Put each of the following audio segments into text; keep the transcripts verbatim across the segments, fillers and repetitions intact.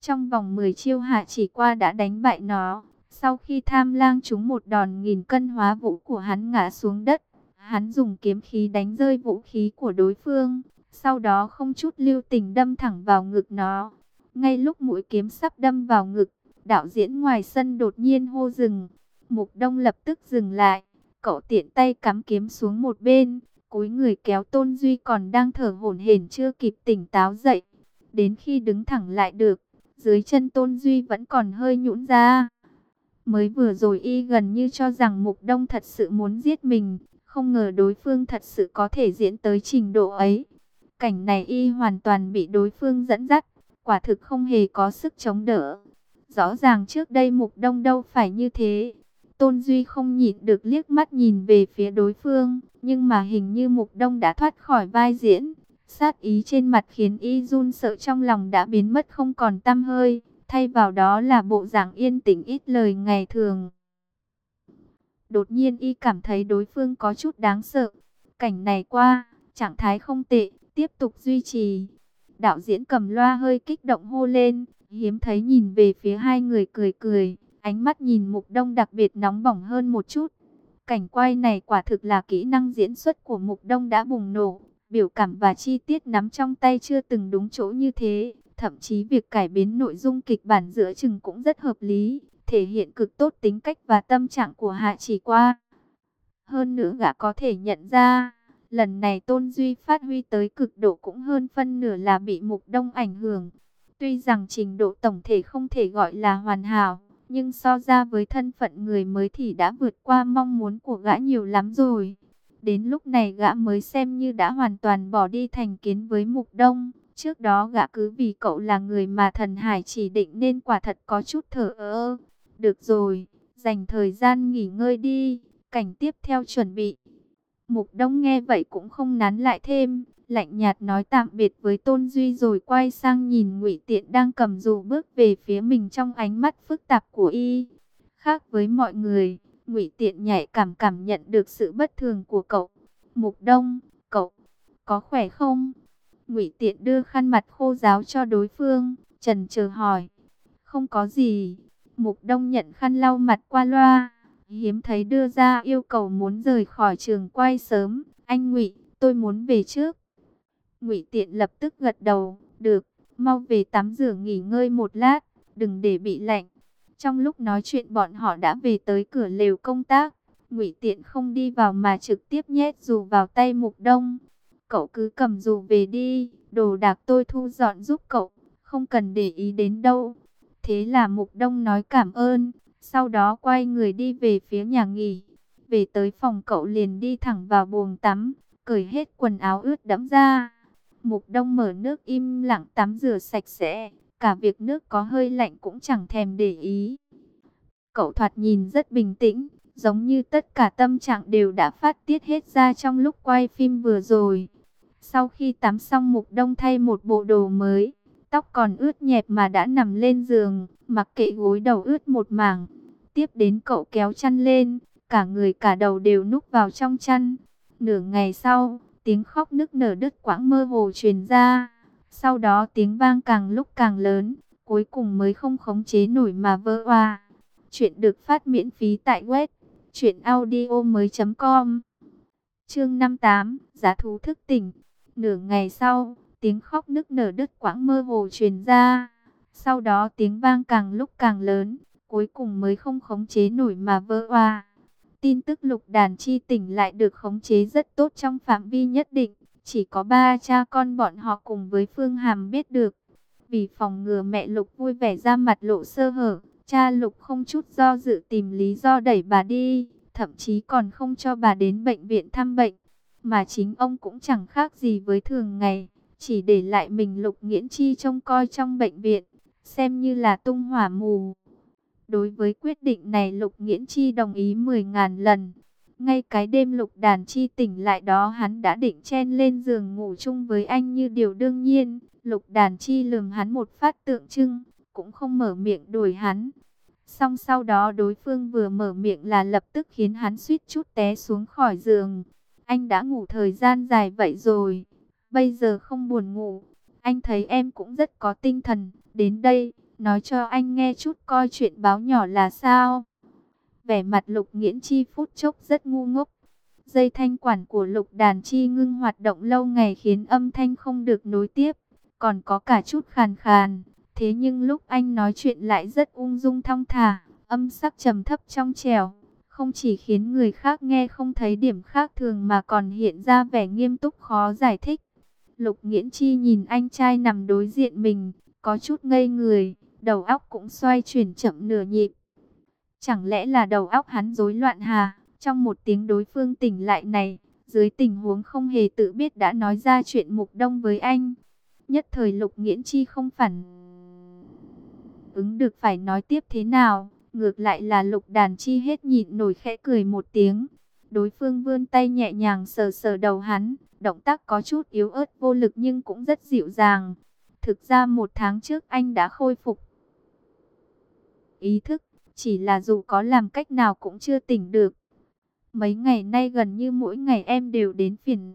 Trong vòng mười chiêu hạ chỉ qua đã đánh bại nó. Sau khi Tham Lang trúng một đòn nghìn cân hóa vũ của hắn ngã xuống đất, hắn dùng kiếm khí đánh rơi vũ khí của đối phương, sau đó không chút lưu tình đâm thẳng vào ngực nó. Ngay lúc mũi kiếm sắp đâm vào ngực, đạo diễn ngoài sân đột nhiên hô dừng. Mục Đông lập tức dừng lại, cậu tiện tay cắm kiếm xuống một bên, cúi người kéo Tôn Duy còn đang thở hổn hển chưa kịp tỉnh táo dậy. Đến khi đứng thẳng lại được, dưới chân Tôn Duy vẫn còn hơi nhũn ra. Mới vừa rồi y gần như cho rằng Mục Đông thật sự muốn giết mình, không ngờ đối phương thật sự có thể diễn tới trình độ ấy. Cảnh này y hoàn toàn bị đối phương dẫn dắt, quả thực không hề có sức chống đỡ. Rõ ràng trước đây Mục Đông đâu phải như thế. Tôn Duy không nhịn được liếc mắt nhìn về phía đối phương, nhưng mà hình như Mục Đông đã thoát khỏi vai diễn. Sát ý trên mặt khiến y run sợ, trong lòng đã biến mất không còn tăm hơi, thay vào đó là bộ dạng yên tĩnh ít lời ngày thường. Đột nhiên y cảm thấy đối phương có chút đáng sợ. Cảnh này qua, trạng thái không tệ, tiếp tục duy trì. Đạo diễn cầm loa hơi kích động hô lên, hiếm thấy nhìn về phía hai người cười cười, ánh mắt nhìn Mục Đông đặc biệt nóng bỏng hơn một chút. Cảnh quay này quả thực là kỹ năng diễn xuất của Mục Đông đã bùng nổ, biểu cảm và chi tiết nắm trong tay chưa từng đúng chỗ như thế. Thậm chí việc cải biến nội dung kịch bản giữa chừng cũng rất hợp lý, thể hiện cực tốt tính cách và tâm trạng của Hạ Chỉ Qua. Hơn nữa gã có thể nhận ra, lần này Tôn Duy phát huy tới cực độ cũng hơn phân nửa là bị Mục Đông ảnh hưởng. Tuy rằng trình độ tổng thể không thể gọi là hoàn hảo, nhưng so ra với thân phận người mới thì đã vượt qua mong muốn của gã nhiều lắm rồi. Đến lúc này gã mới xem như đã hoàn toàn bỏ đi thành kiến với Mục Đông. Trước đó gã cứ vì cậu là người mà Thần Hải chỉ định nên quả thật có chút thờ ơ. Được rồi, dành thời gian nghỉ ngơi đi, cảnh tiếp theo chuẩn bị. Mục Đông nghe vậy cũng không nán lại thêm, lạnh nhạt nói tạm biệt với Tôn Duy rồi quay sang nhìn Ngụy Tiện đang cầm dù bước về phía mình trong ánh mắt phức tạp của y. Khác với mọi người, Ngụy Tiện nhạy cảm cảm nhận được sự bất thường của cậu. Mục Đông, cậu có khỏe không? Ngụy Tiện đưa khăn mặt khô ráo cho đối phương, chần chờ hỏi. Không có gì. Mục Đông nhận khăn lau mặt qua loa, hiếm thấy đưa ra yêu cầu muốn rời khỏi trường quay sớm. Anh Ngụy, tôi muốn về trước. Ngụy Tiện lập tức gật đầu, được, mau về tắm rửa nghỉ ngơi một lát, đừng để bị lạnh. Trong lúc nói chuyện bọn họ đã về tới cửa lều công tác. Ngụy Tiện không đi vào mà trực tiếp nhét dù vào tay Mục Đông. Cậu cứ cầm dù về đi, đồ đạc tôi thu dọn giúp cậu, không cần để ý đến đâu. Thế là Mục Đông nói cảm ơn, sau đó quay người đi về phía nhà nghỉ. Về tới phòng cậu liền đi thẳng vào buồng tắm, cởi hết quần áo ướt đẫm ra. Mục Đông mở nước im lặng tắm rửa sạch sẽ, cả việc nước có hơi lạnh cũng chẳng thèm để ý. Cậu thoạt nhìn rất bình tĩnh, giống như tất cả tâm trạng đều đã phát tiết hết ra trong lúc quay phim vừa rồi. Sau khi tắm xong Mục Đông thay một bộ đồ mới, tóc còn ướt nhẹp mà đã nằm lên giường, mặc kệ gối đầu ướt một mảng. Tiếp đến cậu kéo chăn lên, cả người cả đầu đều núp vào trong chăn. Nửa ngày sau, tiếng khóc nức nở đứt quãng mơ hồ truyền ra. Sau đó tiếng vang càng lúc càng lớn, cuối cùng mới không khống chế nổi mà vỡ òa. Chuyện được phát miễn phí tại web truyện audio mới chấm com. Chương năm mươi tám, giá thú thức tỉnh. Nửa ngày sau, tiếng khóc nức nở đứt quãng mơ hồ truyền ra. Sau đó tiếng vang càng lúc càng lớn, cuối cùng mới không khống chế nổi mà vỡ òa. Tin tức Lục Đàn chi tỉnh lại được khống chế rất tốt trong phạm vi nhất định. Chỉ có ba cha con bọn họ cùng với Phương Hàm biết được. Vì phòng ngừa mẹ Lục vui vẻ ra mặt lộ sơ hở, cha Lục không chút do dự tìm lý do đẩy bà đi, thậm chí còn không cho bà đến bệnh viện thăm bệnh. Mà chính ông cũng chẳng khác gì với thường ngày, chỉ để lại mình Lục Nghiễn Chi trông coi trong bệnh viện, xem như là tung hỏa mù. Đối với quyết định này Lục Nghiễn Chi đồng ý mười ngàn lần. Ngay cái đêm Lục Đàn chi tỉnh lại đó hắn đã định chen lên giường ngủ chung với anh như điều đương nhiên. Lục Đàn chi lườm hắn một phát tượng trưng, cũng không mở miệng đuổi hắn. Xong sau đó đối phương vừa mở miệng là lập tức khiến hắn suýt chút té xuống khỏi giường. Anh đã ngủ thời gian dài vậy rồi, bây giờ không buồn ngủ. Anh thấy em cũng rất có tinh thần, đến đây, nói cho anh nghe chút coi chuyện báo nhỏ là sao. Vẻ mặt Lục Nghiễn Chi phút chốc rất ngu ngốc. Dây thanh quản của Lục Đàn Chi ngưng hoạt động lâu ngày khiến âm thanh không được nối tiếp, còn có cả chút khàn khàn. Thế nhưng lúc anh nói chuyện lại rất ung dung thong thả, âm sắc trầm thấp trong trẻo, không chỉ khiến người khác nghe không thấy điểm khác thường mà còn hiện ra vẻ nghiêm túc khó giải thích. Lục Nghiễn Chi nhìn anh trai nằm đối diện mình, có chút ngây người, đầu óc cũng xoay chuyển chậm nửa nhịp. Chẳng lẽ là đầu óc hắn rối loạn hà? Trong một tiếng đối phương tỉnh lại này, dưới tình huống không hề tự biết đã nói ra chuyện Mục Đông với anh. Nhất thời Lục Nghiễn Chi không phản ứng được phải nói tiếp thế nào. Ngược lại là Lục Đàn Chi hết nhịn nổi khẽ cười một tiếng. Đối phương vươn tay nhẹ nhàng sờ sờ đầu hắn, động tác có chút yếu ớt vô lực nhưng cũng rất dịu dàng. Thực ra một tháng trước anh đã khôi phục ý thức, chỉ là dù có làm cách nào cũng chưa tỉnh được. Mấy ngày nay gần như mỗi ngày em đều đến phiền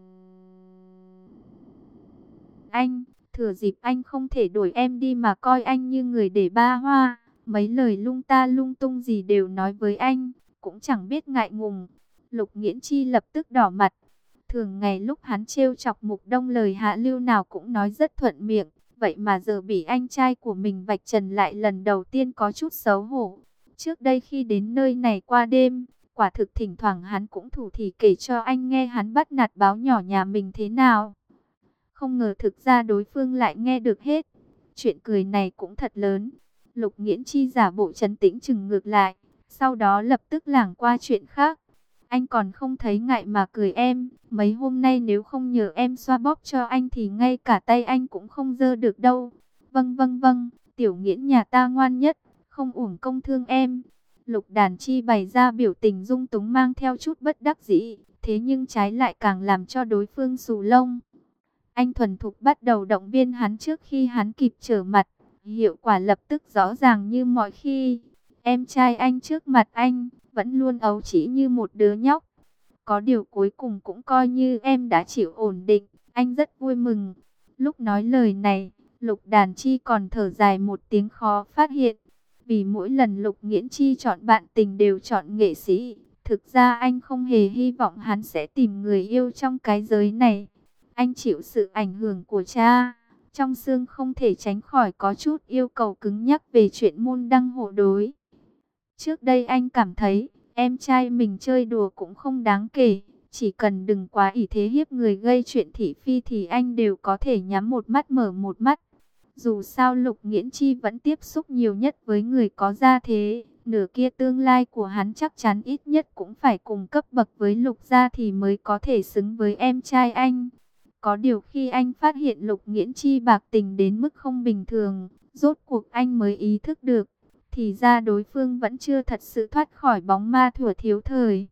anh, thừa dịp anh không thể đuổi em đi mà coi anh như người để ba hoa. Mấy lời lung ta lung tung gì đều nói với anh, cũng chẳng biết ngại ngùng. Lục Nghiễn Chi lập tức đỏ mặt. Thường ngày lúc hắn trêu chọc Mục Đông lời hạ lưu nào cũng nói rất thuận miệng. Vậy mà giờ bị anh trai của mình vạch trần lại lần đầu tiên có chút xấu hổ. Trước đây khi đến nơi này qua đêm, quả thực thỉnh thoảng hắn cũng thủ thỉ kể cho anh nghe hắn bắt nạt báo nhỏ nhà mình thế nào. Không ngờ thực ra đối phương lại nghe được hết. Chuyện cười này cũng thật lớn. Lục Nghiễn Chi giả bộ trấn tĩnh chừng ngược lại, sau đó lập tức lảng qua chuyện khác. Anh còn không thấy ngại mà cười em, mấy hôm nay nếu không nhờ em xoa bóp cho anh thì ngay cả tay anh cũng không dơ được đâu. Vâng vâng vâng, Tiểu Nghiễn nhà ta ngoan nhất, không uổng công thương em. Lục Đàn Chi bày ra biểu tình dung túng mang theo chút bất đắc dĩ, thế nhưng trái lại càng làm cho đối phương xù lông. Anh thuần thục bắt đầu động viên hắn trước khi hắn kịp trở mặt. Hiệu quả lập tức rõ ràng như mọi khi. Em trai anh trước mặt anh, vẫn luôn ấu trĩ như một đứa nhóc. Có điều cuối cùng cũng coi như em đã chịu ổn định, anh rất vui mừng. Lúc nói lời này, Lục Đàn Chi còn thở dài một tiếng khó phát hiện. Vì mỗi lần Lục Nghiễn Chi chọn bạn tình đều chọn nghệ sĩ. Thực ra anh không hề hy vọng hắn sẽ tìm người yêu trong cái giới này. Anh chịu sự ảnh hưởng của cha. Trong xương không thể tránh khỏi có chút yêu cầu cứng nhắc về chuyện môn đăng hộ đối. Trước đây anh cảm thấy, em trai mình chơi đùa cũng không đáng kể. Chỉ cần đừng quá ỷ thế hiếp người gây chuyện thị phi thì anh đều có thể nhắm một mắt mở một mắt. Dù sao Lục Nghiễn Chi vẫn tiếp xúc nhiều nhất với người có gia thế. Nửa kia tương lai của hắn chắc chắn ít nhất cũng phải cùng cấp bậc với Lục gia thì mới có thể xứng với em trai anh. Có điều khi anh phát hiện Lục Nghiễn Chi bạc tình đến mức không bình thường, rốt cuộc anh mới ý thức được, thì ra đối phương vẫn chưa thật sự thoát khỏi bóng ma thuở thiếu thời.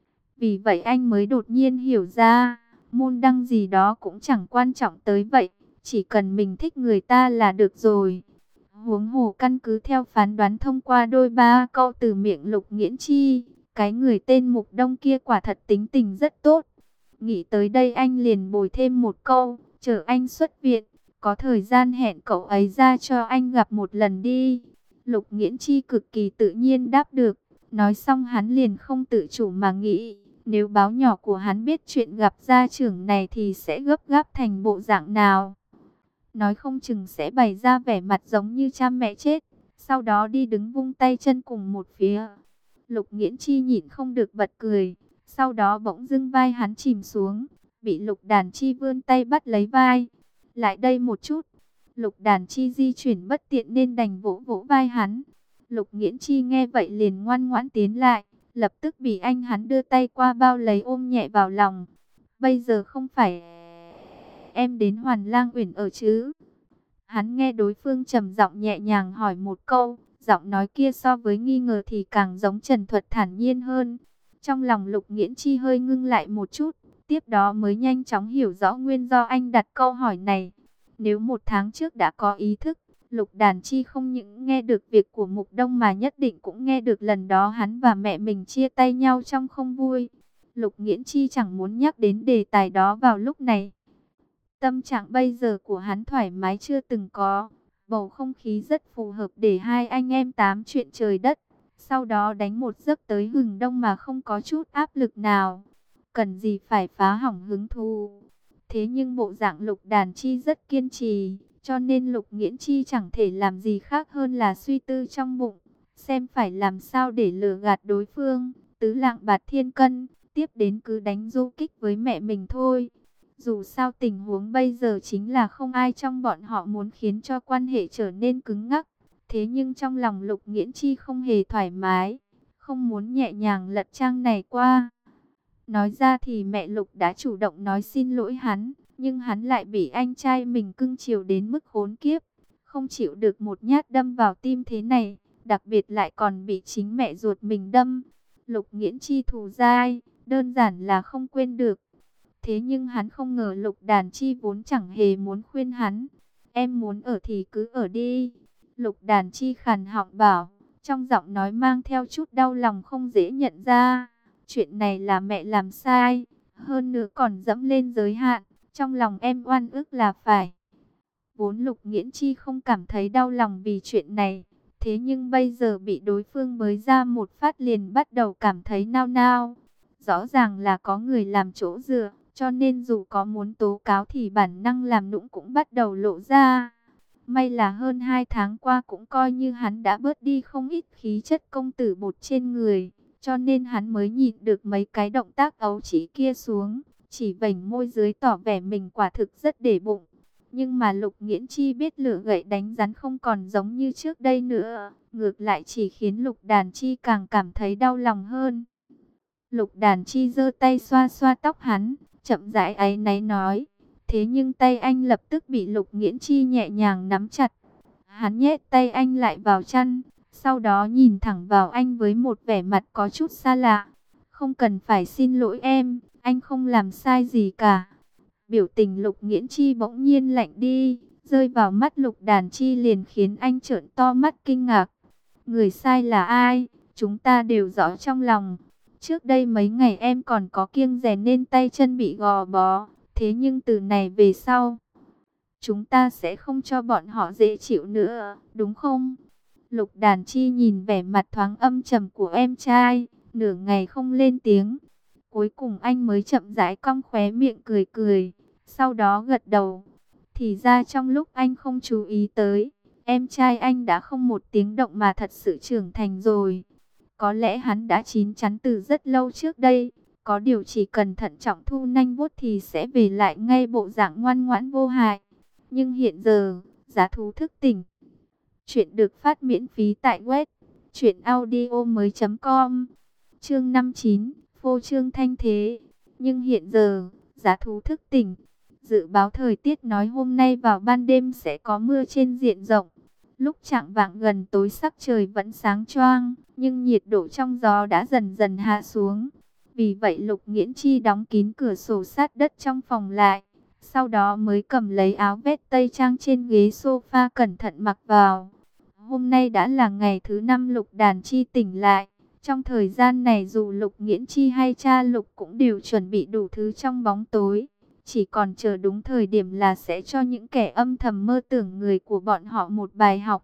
Vì vậy anh mới đột nhiên hiểu ra, môn đăng gì đó cũng chẳng quan trọng tới vậy, chỉ cần mình thích người ta là được rồi. Huống hồ căn cứ theo phán đoán thông qua đôi ba câu từ miệng Lục Nghiễn Chi, cái người tên Mục Đông kia quả thật tính tình rất tốt. Nghĩ tới đây anh liền bồi thêm một câu, chờ anh xuất viện, có thời gian hẹn cậu ấy ra cho anh gặp một lần đi. Lục Nghiễn Chi cực kỳ tự nhiên đáp được, nói xong hắn liền không tự chủ mà nghĩ, nếu báo nhỏ của hắn biết chuyện gặp gia trưởng này thì sẽ gấp gáp thành bộ dạng nào. Nói không chừng sẽ bày ra vẻ mặt giống như cha mẹ chết, sau đó đi đứng vung tay chân cùng một phía. Lục Nghiễn Chi nhịn không được bật cười. Sau đó bỗng dưng vai hắn chìm xuống, bị Lục Đàn Chi vươn tay bắt lấy vai. Lại đây một chút. Lục Đàn Chi di chuyển bất tiện nên đành vỗ vỗ vai hắn. Lục Nghiễn Chi nghe vậy liền ngoan ngoãn tiến lại, lập tức bị anh hắn đưa tay qua bao lấy ôm nhẹ vào lòng. Bây giờ không phải em đến Hoàn Lang Uyển ở chứ? Hắn nghe đối phương trầm giọng nhẹ nhàng hỏi một câu, giọng nói kia so với nghi ngờ thì càng giống trần thuật thản nhiên hơn. Trong lòng Lục Nghiễn Chi hơi ngưng lại một chút, tiếp đó mới nhanh chóng hiểu rõ nguyên do anh đặt câu hỏi này. Nếu một tháng trước đã có ý thức, Lục Đàn Chi không những nghe được việc của Mục Đông mà nhất định cũng nghe được lần đó hắn và mẹ mình chia tay nhau trong không vui. Lục Nghiễn Chi chẳng muốn nhắc đến đề tài đó vào lúc này. Tâm trạng bây giờ của hắn thoải mái chưa từng có. Bầu không khí rất phù hợp để hai anh em tám chuyện trời đất. Sau đó đánh một giấc tới hừng đông mà không có chút áp lực nào. Cần gì phải phá hỏng hứng thú. Thế nhưng bộ dạng Lục Đàn Chi rất kiên trì, cho nên Lục Nghiễn Chi chẳng thể làm gì khác hơn là suy tư trong bụng, xem phải làm sao để lừa gạt đối phương. Tứ lạng bạt thiên cân, tiếp đến cứ đánh du kích với mẹ mình thôi. Dù sao tình huống bây giờ chính là không ai trong bọn họ muốn khiến cho quan hệ trở nên cứng ngắc. Thế nhưng trong lòng Lục Nghiễn Chi không hề thoải mái, không muốn nhẹ nhàng lật trang này qua. Nói ra thì mẹ Lục đã chủ động nói xin lỗi hắn, nhưng hắn lại bị anh trai mình cưng chiều đến mức khốn kiếp, không chịu được một nhát đâm vào tim thế này, đặc biệt lại còn bị chính mẹ ruột mình đâm. Lục Nghiễn Chi thù dai, đơn giản là không quên được. Thế nhưng hắn không ngờ Lục Đàn Chi vốn chẳng hề muốn khuyên hắn. Em muốn ở thì cứ ở đi. Lục Đàn Chi khàn họng bảo, trong giọng nói mang theo chút đau lòng không dễ nhận ra. Chuyện này là mẹ làm sai, hơn nữa còn dẫm lên giới hạn. Trong lòng em oan ức là phải. Vốn Lục Nghiễn Chi không cảm thấy đau lòng vì chuyện này. Thế nhưng bây giờ bị đối phương bới ra một phát liền bắt đầu cảm thấy nao nao. Rõ ràng là có người làm chỗ dựa, cho nên dù có muốn tố cáo thì bản năng làm nũng cũng bắt đầu lộ ra. May là hơn hai tháng qua cũng coi như hắn đã bớt đi không ít khí chất công tử bột trên người, cho nên hắn mới nhịn được mấy cái động tác ấu trĩ kia xuống, chỉ vểnh môi dưới tỏ vẻ mình quả thực rất để bụng. Nhưng mà Lục Nghiễn Chi biết lửa gậy đánh rắn không còn giống như trước đây nữa, ngược lại chỉ khiến Lục Đàn Chi càng cảm thấy đau lòng hơn. Lục Đàn Chi giơ tay xoa xoa tóc hắn, chậm rãi áy náy nói. Thế nhưng tay anh lập tức bị Lục Nghiễn Chi nhẹ nhàng nắm chặt. Hắn nhét tay anh lại vào chăn, sau đó nhìn thẳng vào anh với một vẻ mặt có chút xa lạ. Không cần phải xin lỗi em, anh không làm sai gì cả. Biểu tình Lục Nghiễn Chi bỗng nhiên lạnh đi, rơi vào mắt Lục Đàn Chi liền khiến anh trợn to mắt kinh ngạc. Người sai là ai? Chúng ta đều rõ trong lòng. Trước đây mấy ngày em còn có kiêng dè nên tay chân bị gò bó. Thế nhưng từ này về sau, chúng ta sẽ không cho bọn họ dễ chịu nữa, đúng không? Lục Đàn Chi nhìn vẻ mặt thoáng âm trầm của em trai, nửa ngày không lên tiếng. Cuối cùng anh mới chậm rãi cong khóe miệng cười cười, sau đó gật đầu. Thì ra trong lúc anh không chú ý tới, em trai anh đã không một tiếng động mà thật sự trưởng thành rồi. Có lẽ hắn đã chín chắn từ rất lâu trước đây. Có điều chỉ cần thận trọng thu nanh vuốt thì sẽ về lại ngay bộ dạng ngoan ngoãn vô hại. Nhưng hiện giờ, giá thú thức tỉnh. Chuyện được phát miễn phí tại web truyện audio mới chấm com. Chương năm mươi chín, phô trương thanh thế. Nhưng hiện giờ, giá thú thức tỉnh. Dự báo thời tiết nói hôm nay vào ban đêm sẽ có mưa trên diện rộng. Lúc chạng vạng gần tối sắc trời vẫn sáng choang, nhưng nhiệt độ trong gió đã dần dần hạ xuống. Vì vậy Lục Nghiễn Chi đóng kín cửa sổ sát đất trong phòng lại, sau đó mới cầm lấy áo vest tây trang trên ghế sofa cẩn thận mặc vào. Hôm nay đã là ngày thứ năm Lục Đàn Chi tỉnh lại. Trong thời gian này dù Lục Nghiễn Chi hay cha Lục cũng đều chuẩn bị đủ thứ trong bóng tối. Chỉ còn chờ đúng thời điểm là sẽ cho những kẻ âm thầm mơ tưởng người của bọn họ một bài học.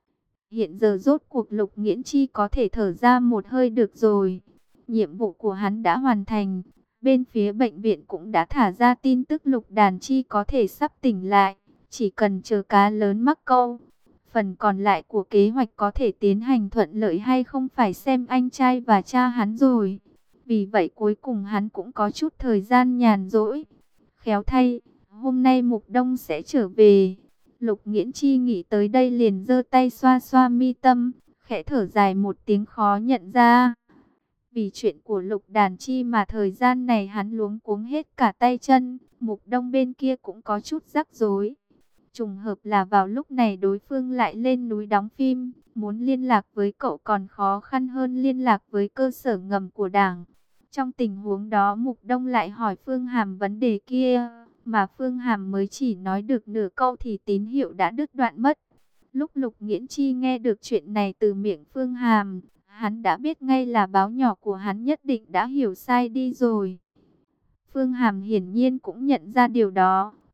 Hiện giờ rốt cuộc Lục Nghiễn Chi có thể thở ra một hơi được rồi. Nhiệm vụ của hắn đã hoàn thành. Bên phía bệnh viện cũng đã thả ra tin tức Lục Đàn Chi có thể sắp tỉnh lại. Chỉ cần chờ cá lớn mắc câu. Phần còn lại của kế hoạch có thể tiến hành thuận lợi hay không phải xem anh trai và cha hắn rồi. Vì vậy cuối cùng hắn cũng có chút thời gian nhàn rỗi. Khéo thay, hôm nay Mục Đông sẽ trở về. Lục Nghiễn Chi nghĩ tới đây liền giơ tay xoa xoa mi tâm, khẽ thở dài một tiếng khó nhận ra. Vì chuyện của Lục Đàn Chi mà thời gian này hắn luống cuống hết cả tay chân, Mục Đông bên kia cũng có chút rắc rối. Trùng hợp là vào lúc này đối phương lại lên núi đóng phim, muốn liên lạc với cậu còn khó khăn hơn liên lạc với cơ sở ngầm của đảng. Trong tình huống đó Mục Đông lại hỏi Phương Hàm vấn đề kia, mà Phương Hàm mới chỉ nói được nửa câu thì tín hiệu đã đứt đoạn mất. Lúc Lục Nghiễn Chi nghe được chuyện này từ miệng Phương Hàm, hắn đã biết ngay là báo nhỏ của hắn nhất định đã hiểu sai đi rồi. Phương Hàm hiển nhiên cũng nhận ra điều đó,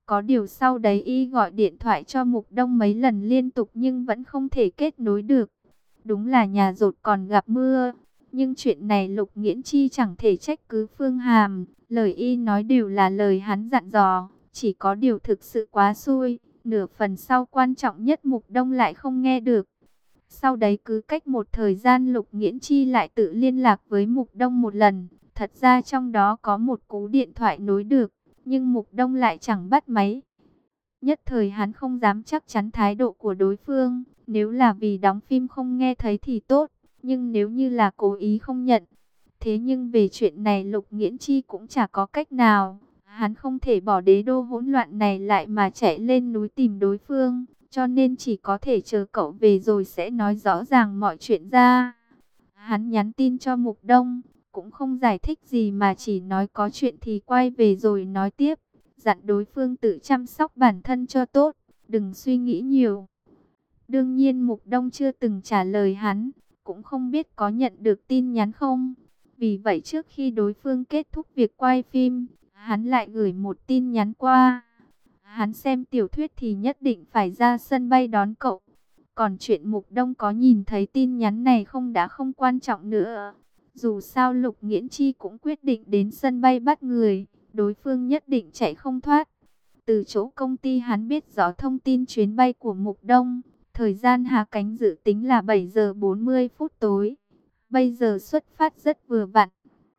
Có điều sau đấy y gọi điện thoại cho Mục Đông mấy lần liên tục nhưng vẫn không thể kết nối được. Đúng là nhà dột còn gặp mưa. Nhưng chuyện này Lục Nghiễn Chi chẳng thể trách cứ Phương Hàm. Lời y nói đều là lời hắn dặn dò. Chỉ có điều thực sự quá xui. Nửa phần sau quan trọng nhất Mục Đông lại không nghe được. Sau đấy cứ cách một thời gian Lục Nghiễn Chi lại tự liên lạc với Mục Đông một lần. Thật ra trong đó có một cú điện thoại nối được. Nhưng Mục Đông lại chẳng bắt máy. Nhất thời hắn không dám chắc chắn thái độ của đối phương. Nếu là vì đóng phim không nghe thấy thì tốt. Nhưng nếu như là cố ý không nhận. Thế nhưng về chuyện này Lục Nghiễn Chi cũng chả có cách nào. Hắn không thể bỏ đế đô hỗn loạn này lại mà chạy lên núi tìm đối phương. Cho nên chỉ có thể chờ cậu về rồi sẽ nói rõ ràng mọi chuyện ra. Hắn nhắn tin cho Mục Đông. Cũng không giải thích gì mà chỉ nói có chuyện thì quay về rồi nói tiếp. Dặn đối phương tự chăm sóc bản thân cho tốt. Đừng suy nghĩ nhiều. Đương nhiên Mục Đông chưa từng trả lời hắn. Cũng không biết có nhận được tin nhắn không. Vì vậy trước khi đối phương kết thúc việc quay phim, hắn lại gửi một tin nhắn qua. Hắn xem tiểu thuyết thì nhất định phải ra sân bay đón cậu. Còn chuyện Mục Đông có nhìn thấy tin nhắn này không đã không quan trọng nữa. Dù sao Lục Nghiễn Chi cũng quyết định đến sân bay bắt người. Đối phương nhất định chạy không thoát. Từ chỗ công ty hắn biết rõ thông tin chuyến bay của Mục Đông. Thời gian hạ cánh dự tính là bảy giờ bốn mươi phút tối. Bây giờ xuất phát rất vừa vặn.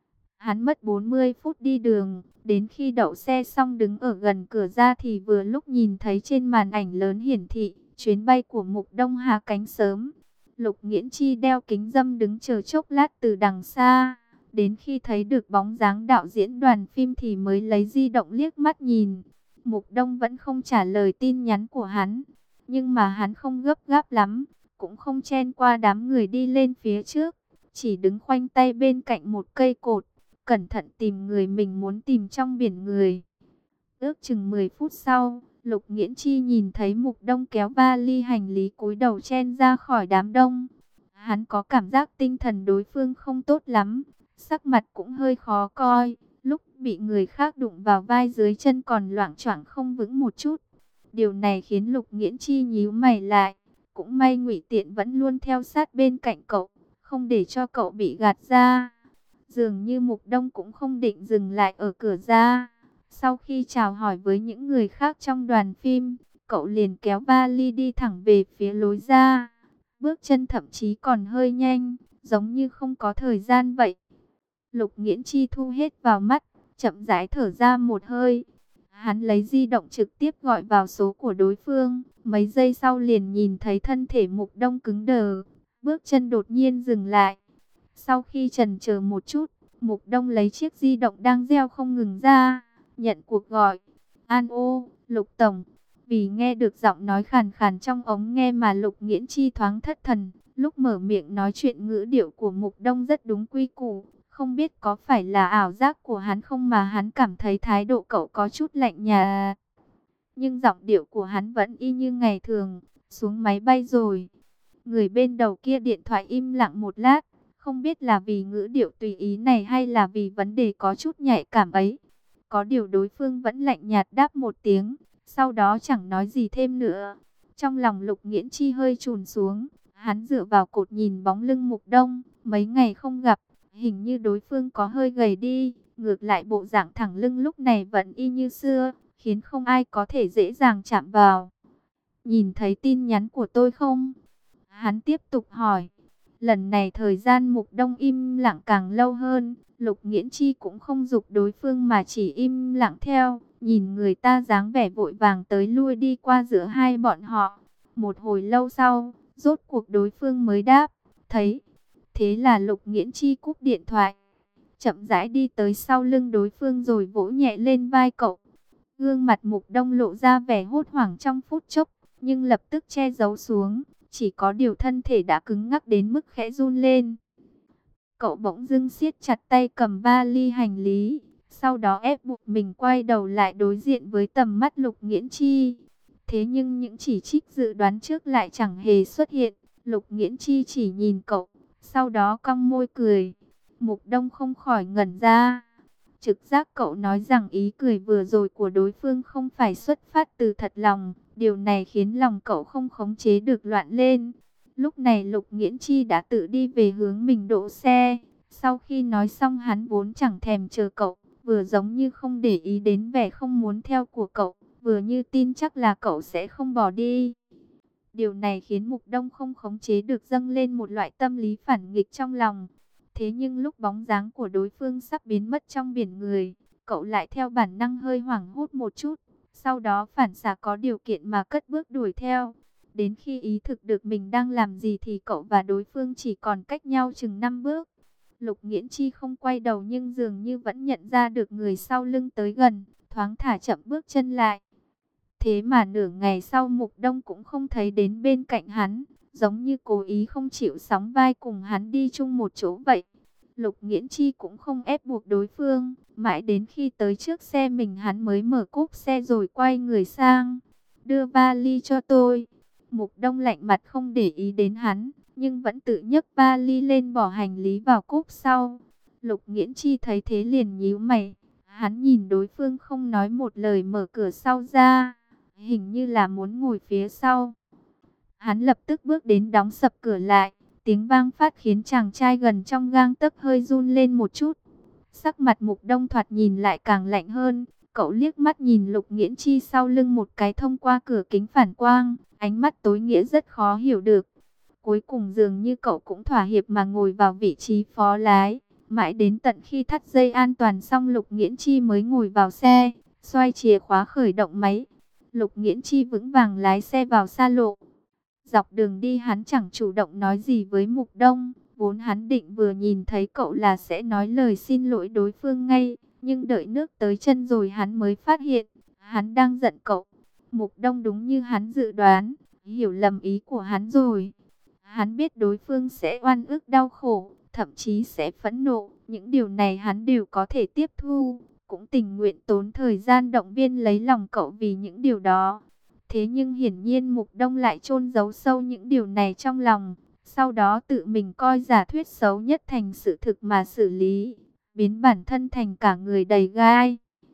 Hắn mất bốn mươi phút đi đường. Đến khi đậu xe xong đứng ở gần cửa ra thì vừa lúc nhìn thấy trên màn ảnh lớn hiển thị. Chuyến bay của Mục Đông hạ cánh sớm. Lục Nghiễn Chi đeo kính râm đứng chờ chốc lát từ đằng xa. Đến khi thấy được bóng dáng đạo diễn đoàn phim thì mới lấy di động liếc mắt nhìn. Mục Đông vẫn không trả lời tin nhắn của hắn. Nhưng mà hắn không gấp gáp lắm. Cũng không chen qua đám người đi lên phía trước. Chỉ đứng khoanh tay bên cạnh một cây cột. Cẩn thận tìm người mình muốn tìm trong biển người. Ước chừng mười phút sau, Lục Nghiễn Chi nhìn thấy Mục Đông kéo vali hành lý cúi đầu chen ra khỏi đám đông. Hắn có cảm giác tinh thần đối phương không tốt lắm. Sắc mặt cũng hơi khó coi. Lúc bị người khác đụng vào vai dưới chân còn loạng choạng không vững một chút. Điều này khiến Lục Nghiễn Chi nhíu mày lại. Cũng may Ngụy Tiện vẫn luôn theo sát bên cạnh cậu. Không để cho cậu bị gạt ra. Dường như Mục Đông cũng không định dừng lại ở cửa ra. Sau khi chào hỏi với những người khác trong đoàn phim, cậu liền kéo vali đi thẳng về phía lối ra. Bước chân thậm chí còn hơi nhanh, giống như không có thời gian vậy. Lục Nghiễn Chi thu hết vào mắt, chậm rãi thở ra một hơi. Hắn lấy di động trực tiếp gọi vào số của đối phương. Mấy giây sau liền nhìn thấy thân thể Mục Đông cứng đờ. Bước chân đột nhiên dừng lại. Sau khi chần chờ một chút, Mục Đông lấy chiếc di động đang reo không ngừng ra. Nhận cuộc gọi. An ô, Lục Tổng. Vì nghe được giọng nói khàn khàn trong ống nghe mà Lục Nghiễn Chi thoáng thất thần. Lúc mở miệng nói chuyện ngữ điệu của Mục Đông rất đúng quy củ. Không biết có phải là ảo giác của hắn không mà hắn cảm thấy thái độ cậu có chút lạnh nhạt. Nhưng giọng điệu của hắn vẫn y như ngày thường. Xuống máy bay rồi. Người bên đầu kia điện thoại im lặng một lát. Không biết là vì ngữ điệu tùy ý này hay là vì vấn đề có chút nhạy cảm ấy. Có điều đối phương vẫn lạnh nhạt đáp một tiếng. Sau đó chẳng nói gì thêm nữa. Trong lòng Lục Nghiễn Chi hơi trùn xuống. Hắn dựa vào cột nhìn bóng lưng Mục Đông. Mấy ngày không gặp. Hình như đối phương có hơi gầy đi. Ngược lại bộ dạng thẳng lưng lúc này vẫn y như xưa. Khiến không ai có thể dễ dàng chạm vào. Nhìn thấy tin nhắn của tôi không? Hắn tiếp tục hỏi. Lần này thời gian Mục Đông im lặng càng lâu hơn. Lục Nghiễn Chi cũng không giục đối phương mà chỉ im lặng theo. Nhìn người ta dáng vẻ vội vàng tới lui đi qua giữa hai bọn họ. Một hồi lâu sau, rốt cuộc đối phương mới đáp. Thấy. Thế là Lục Nghiễn Chi cúp điện thoại. Chậm rãi đi tới sau lưng đối phương rồi vỗ nhẹ lên vai cậu. Gương mặt Mục Đông lộ ra vẻ hốt hoảng trong phút chốc. Nhưng lập tức che giấu xuống. Chỉ có điều thân thể đã cứng ngắc đến mức khẽ run lên. Cậu bỗng dưng siết chặt tay cầm vali hành lý. Sau đó ép buộc mình quay đầu lại đối diện với tầm mắt Lục Nghiễn Chi. Thế nhưng những chỉ trích dự đoán trước lại chẳng hề xuất hiện. Lục Nghiễn Chi chỉ nhìn cậu. Sau đó cong môi cười. Mục Đông không khỏi ngẩn ra. Trực giác cậu nói rằng ý cười vừa rồi của đối phương không phải xuất phát từ thật lòng. Điều này khiến lòng cậu không khống chế được loạn lên. Lúc này Lục Nghiễn Chi đã tự đi về hướng mình đỗ xe. Sau khi nói xong hắn vốn chẳng thèm chờ cậu, vừa giống như không để ý đến vẻ không muốn theo của cậu, vừa như tin chắc là cậu sẽ không bỏ đi. Điều này khiến Mục Đông không khống chế được dâng lên một loại tâm lý phản nghịch trong lòng. Thế nhưng lúc bóng dáng của đối phương sắp biến mất trong biển người, cậu lại theo bản năng hơi hoảng hốt một chút. Sau đó phản xạ có điều kiện mà cất bước đuổi theo. Đến khi ý thức được mình đang làm gì thì cậu và đối phương chỉ còn cách nhau chừng năm bước. Lục Nghiễn Chi không quay đầu nhưng dường như vẫn nhận ra được người sau lưng tới gần, thoáng thả chậm bước chân lại. Thế mà nửa ngày sau Mục Đông cũng không thấy đến bên cạnh hắn, giống như cố ý không chịu sóng vai cùng hắn đi chung một chỗ vậy. Lục Nghiễn Chi cũng không ép buộc đối phương, mãi đến khi tới trước xe mình hắn mới mở cốp xe rồi quay người sang. Đưa vali cho tôi. Mục Đông lạnh mặt không để ý đến hắn, nhưng vẫn tự nhấc vali lên bỏ hành lý vào cốp sau. Lục Nghiễn Chi thấy thế liền nhíu mày. Hắn nhìn đối phương không nói một lời mở cửa sau ra, hình như là muốn ngồi phía sau. Hắn lập tức bước đến đóng sập cửa lại. Tiếng vang phát khiến chàng trai gần trong gang tấc hơi run lên một chút. Sắc mặt Mục Đông thoạt nhìn lại càng lạnh hơn. Cậu liếc mắt nhìn Lục Nghiễn Chi sau lưng một cái thông qua cửa kính phản quang. Ánh mắt tối nghĩa rất khó hiểu được. Cuối cùng dường như cậu cũng thỏa hiệp mà ngồi vào vị trí phó lái. Mãi đến tận khi thắt dây an toàn xong Lục Nghiễn Chi mới ngồi vào xe, xoay chìa khóa khởi động máy. Lục Nghiễn Chi vững vàng lái xe vào xa lộ. Dọc đường đi hắn chẳng chủ động nói gì với Mục Đông, vốn hắn định vừa nhìn thấy cậu là sẽ nói lời xin lỗi đối phương ngay, nhưng đợi nước tới chân rồi hắn mới phát hiện, hắn đang giận cậu. Mục Đông đúng như hắn dự đoán, hiểu lầm ý của hắn rồi. Hắn biết đối phương sẽ oan ức đau khổ, thậm chí sẽ phẫn nộ, những điều này hắn đều có thể tiếp thu, cũng tình nguyện tốn thời gian động viên lấy lòng cậu vì những điều đó. Thế nhưng hiển nhiên Mục Đông lại chôn giấu sâu những điều này trong lòng, sau đó tự mình coi giả thuyết xấu nhất thành sự thực mà xử lý, biến bản thân thành cả người đầy gai.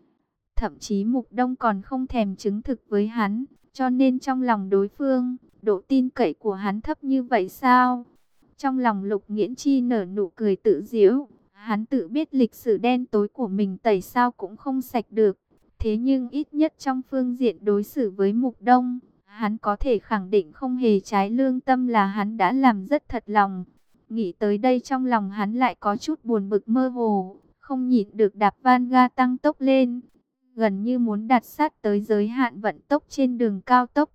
Thậm chí Mục Đông còn không thèm chứng thực với hắn, cho nên trong lòng đối phương, độ tin cậy của hắn thấp như vậy sao? Trong lòng Lục Nghiễn Chi nở nụ cười tự giễu, hắn tự biết lịch sử đen tối của mình tẩy sao cũng không sạch được. Thế nhưng ít nhất trong phương diện đối xử với Mục Đông, hắn có thể khẳng định không hề trái lương tâm, là hắn đã làm rất thật lòng. Nghĩ tới đây trong lòng hắn lại có chút buồn bực mơ hồ, không nhịn được đạp van ga tăng tốc lên, gần như muốn đạt sát tới giới hạn vận tốc trên đường cao tốc.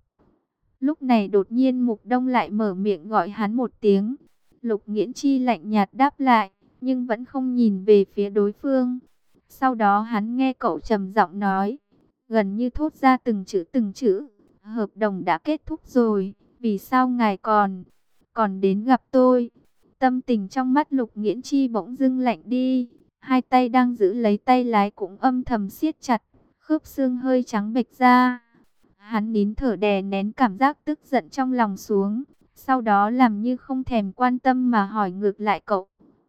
Lúc này đột nhiên Mục Đông lại mở miệng gọi hắn một tiếng. Lục Nghiễn Chi lạnh nhạt đáp lại, nhưng vẫn không nhìn về phía đối phương. Sau đó hắn nghe cậu trầm giọng nói, gần như thốt ra từng chữ từng chữ, hợp đồng đã kết thúc rồi, vì sao ngài còn, còn đến gặp tôi? Tâm tình trong mắt Lục Nghiễn Chi bỗng dưng lạnh đi, hai tay đang giữ lấy tay lái cũng âm thầm siết chặt, khớp xương hơi trắng bệch ra. Hắn nín thở đè nén cảm giác tức giận trong lòng xuống, sau đó làm như không thèm quan tâm mà hỏi ngược lại cậu.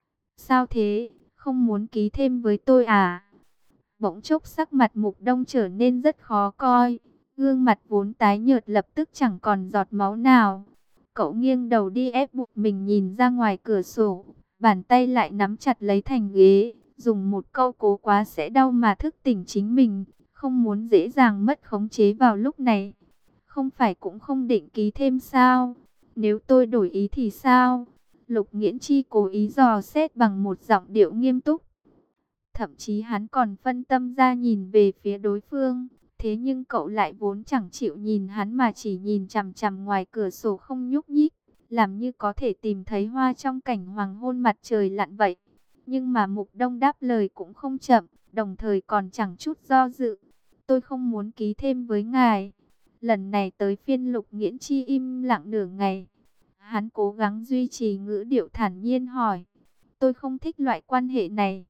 Sao thế? Không muốn ký thêm với tôi à? Bỗng chốc sắc mặt Mục Đông trở nên rất khó coi. Gương mặt vốn tái nhợt lập tức chẳng còn giọt máu nào. Cậu nghiêng đầu đi ép buộc mình nhìn ra ngoài cửa sổ. Bàn tay lại nắm chặt lấy thành ghế. Dùng một câu cố quá sẽ đau mà thức tỉnh chính mình. Không muốn dễ dàng mất khống chế vào lúc này. Không phải cũng không định ký thêm sao? Nếu tôi đổi ý thì sao? Lục Nghiễn Chi cố ý dò xét bằng một giọng điệu nghiêm túc. Thậm chí hắn còn phân tâm ra nhìn về phía đối phương. Thế nhưng cậu lại vốn chẳng chịu nhìn hắn mà chỉ nhìn chằm chằm ngoài cửa sổ không nhúc nhích, làm như có thể tìm thấy hoa trong cảnh hoàng hôn mặt trời lặn vậy. Nhưng mà Mục Đông đáp lời cũng không chậm, đồng thời còn chẳng chút do dự. Tôi không muốn ký thêm với ngài. Lần này tới phiên Lục Nghiễn Chi im lặng nửa ngày. Hắn cố gắng duy trì ngữ điệu thản nhiên hỏi. Tôi không thích loại quan hệ này.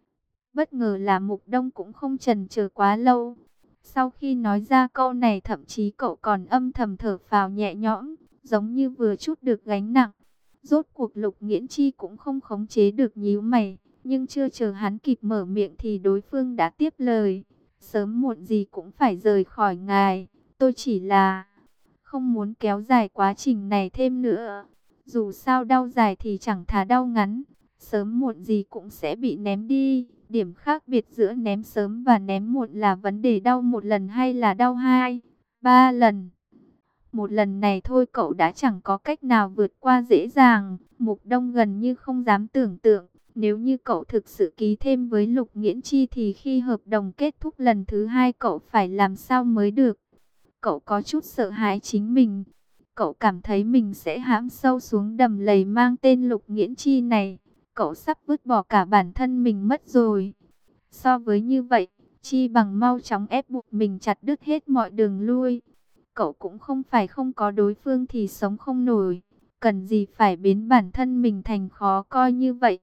Bất ngờ là Mục Đông cũng không chần chờ quá lâu. Sau khi nói ra câu này thậm chí cậu còn âm thầm thở phào nhẹ nhõm, giống như vừa chút được gánh nặng. Rốt cuộc Lục Nghiễn Chi cũng không khống chế được nhíu mày, Nhưng chưa chờ hắn kịp mở miệng thì đối phương đã tiếp lời. Sớm muộn gì cũng phải rời khỏi ngài. Tôi chỉ là không muốn kéo dài quá trình này thêm nữa. Dù sao đau dài thì chẳng thà đau ngắn. Sớm muộn gì cũng sẽ bị ném đi. Điểm khác biệt giữa ném sớm và ném muộn là vấn đề đau một lần hay là đau hai, ba lần. Một lần này thôi cậu đã chẳng có cách nào vượt qua dễ dàng. Mục Đông gần như không dám tưởng tượng. Nếu như cậu thực sự ký thêm với Lục Nghiễn Chi thì khi hợp đồng kết thúc lần thứ hai cậu phải làm sao mới được. Cậu có chút sợ hãi chính mình. Cậu cảm thấy mình sẽ hãm sâu xuống đầm lầy mang tên Lục Nghiễn Chi này. Cậu sắp vứt bỏ cả bản thân mình mất rồi. So với như vậy, chi bằng mau chóng ép buộc mình chặt đứt hết mọi đường lui. Cậu cũng không phải không có đối phương thì sống không nổi. Cần gì phải biến bản thân mình thành khó coi như vậy.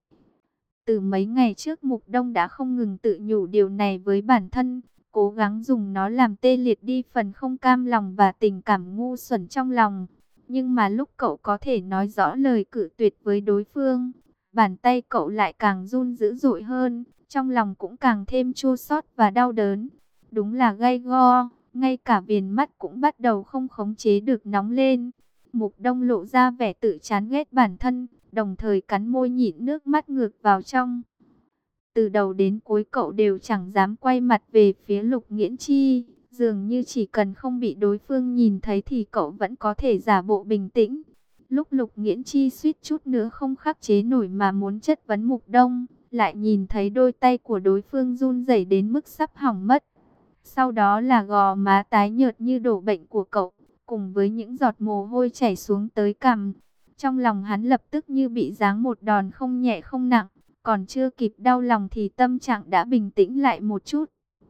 Từ mấy ngày trước Mục Đông đã không ngừng tự nhủ điều này với bản thân. Cố gắng dùng nó làm tê liệt đi phần không cam lòng và tình cảm ngu xuẩn trong lòng. Nhưng mà lúc cậu có thể nói rõ lời cự tuyệt với đối phương, bàn tay cậu lại càng run dữ dội hơn. Trong lòng cũng càng thêm chua xót và đau đớn. Đúng là gay go. Ngay cả viền mắt cũng bắt đầu không khống chế được nóng lên. Mục Đông lộ ra vẻ tự chán ghét bản thân, đồng thời cắn môi nhịn nước mắt ngược vào trong. Từ đầu đến cuối cậu đều chẳng dám quay mặt về phía Lục Nghiễn Chi. Dường như chỉ cần không bị đối phương nhìn thấy thì cậu vẫn có thể giả bộ bình tĩnh. Lúc Lục Nghiễn Chi suýt chút nữa không khắc chế nổi mà muốn chất vấn Mục Đông, lại nhìn thấy đôi tay của đối phương run rẩy đến mức sắp hỏng mất. Sau đó là gò má tái nhợt như đổ bệnh của cậu, cùng với những giọt mồ hôi chảy xuống tới cằm. Trong lòng hắn lập tức như bị giáng một đòn không nhẹ không nặng, còn chưa kịp đau lòng thì tâm trạng đã bình tĩnh lại một chút.